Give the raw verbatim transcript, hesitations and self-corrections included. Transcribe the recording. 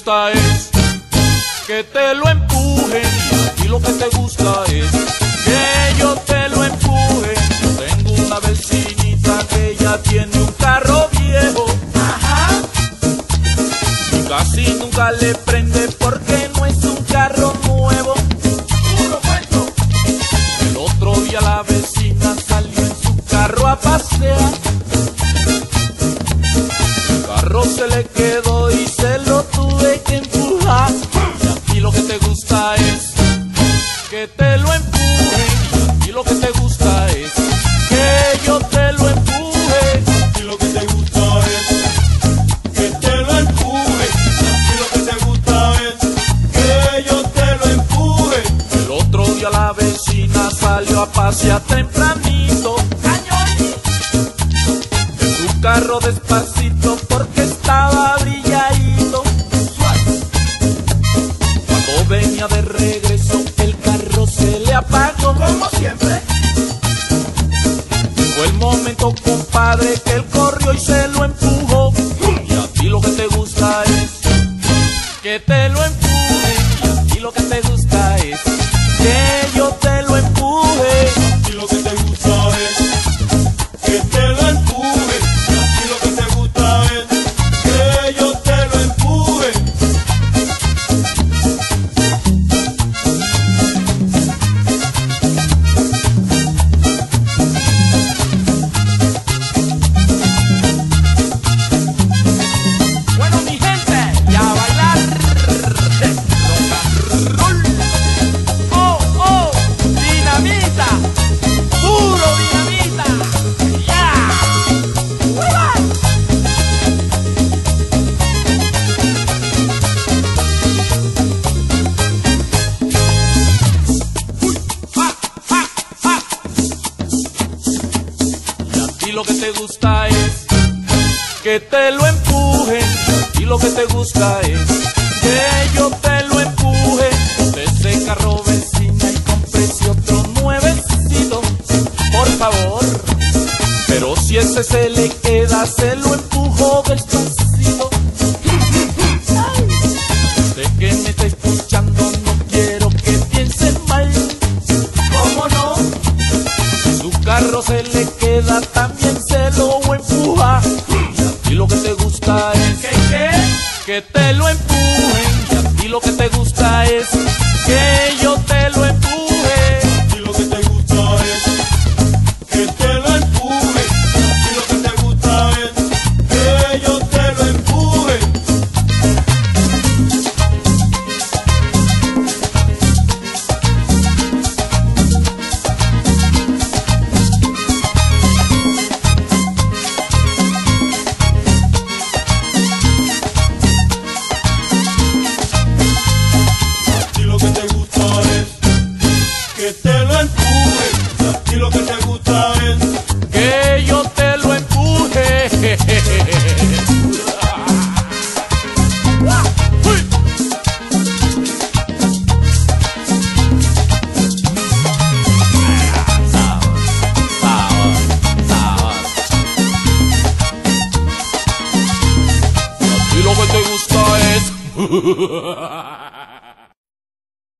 gusta es que te lo empujen, y a ti lo que te gusta es que yo te lo empuje. Yo tengo una vecinita que ya tiene un carro viejo, Ajá. y casi nunca le prende porque no es un carro nuevo. Puro cuento. El otro día la vecina salió en su carro a pasear. El carro se le quedó y se lo tuve que empujar. Y a ti lo que te gusta es que te lo empujen, y a ti lo que te gusta es que yo te lo empuje. Y lo que te gusta es que te lo empuje. Y lo que te gusta es que yo te lo empuje. El otro día la vecina salió a pasear tempranito en su carro despacito porque estaba brilladito. Cuando venía de regreso el carro se le apagó. Como siempre. Fue el momento, compadre, que él corrió y se lo empujó. Y a ti lo que te gusta es que te lo empuje, y a ti lo que te gusta es que yo te lo empuje. Y lo que te gusta es que te lo empuje. Y lo que te gusta es que yo te lo empuje. Bueno, mi gente, y a bailar rock and roll. Oh, oh, dinamita, puro dinamita. Ya. ¡Uah! Uy, ja, ja, ja. Y a ti lo que te gusta es que te lo empujen, y lo que te gusta es que yo te lo empuje. De ese carro, vecina, y cómprese otro nuevecito, por favor. Pero si ese se le queda, se lo empujo despacito. Sé que me está escuchando, no quiero que piensen mal. ¿Cómo no? Si su carro se le queda, también se lo empuja. Y a ti lo que te gusta es ¿Qué qué? que te lo empujen, y a ti lo que te gusta es que yo te lo empuje. Y lo que te gusta es que te lo empuje. Y lo que te gusta es que yo te lo empuje. Y lo que te gusta es que te lo empuje. Y lo que te gusta es Que yo te lo empuje. Uy. Sabor, sabor, sabor. Y a ti lo que te gusta es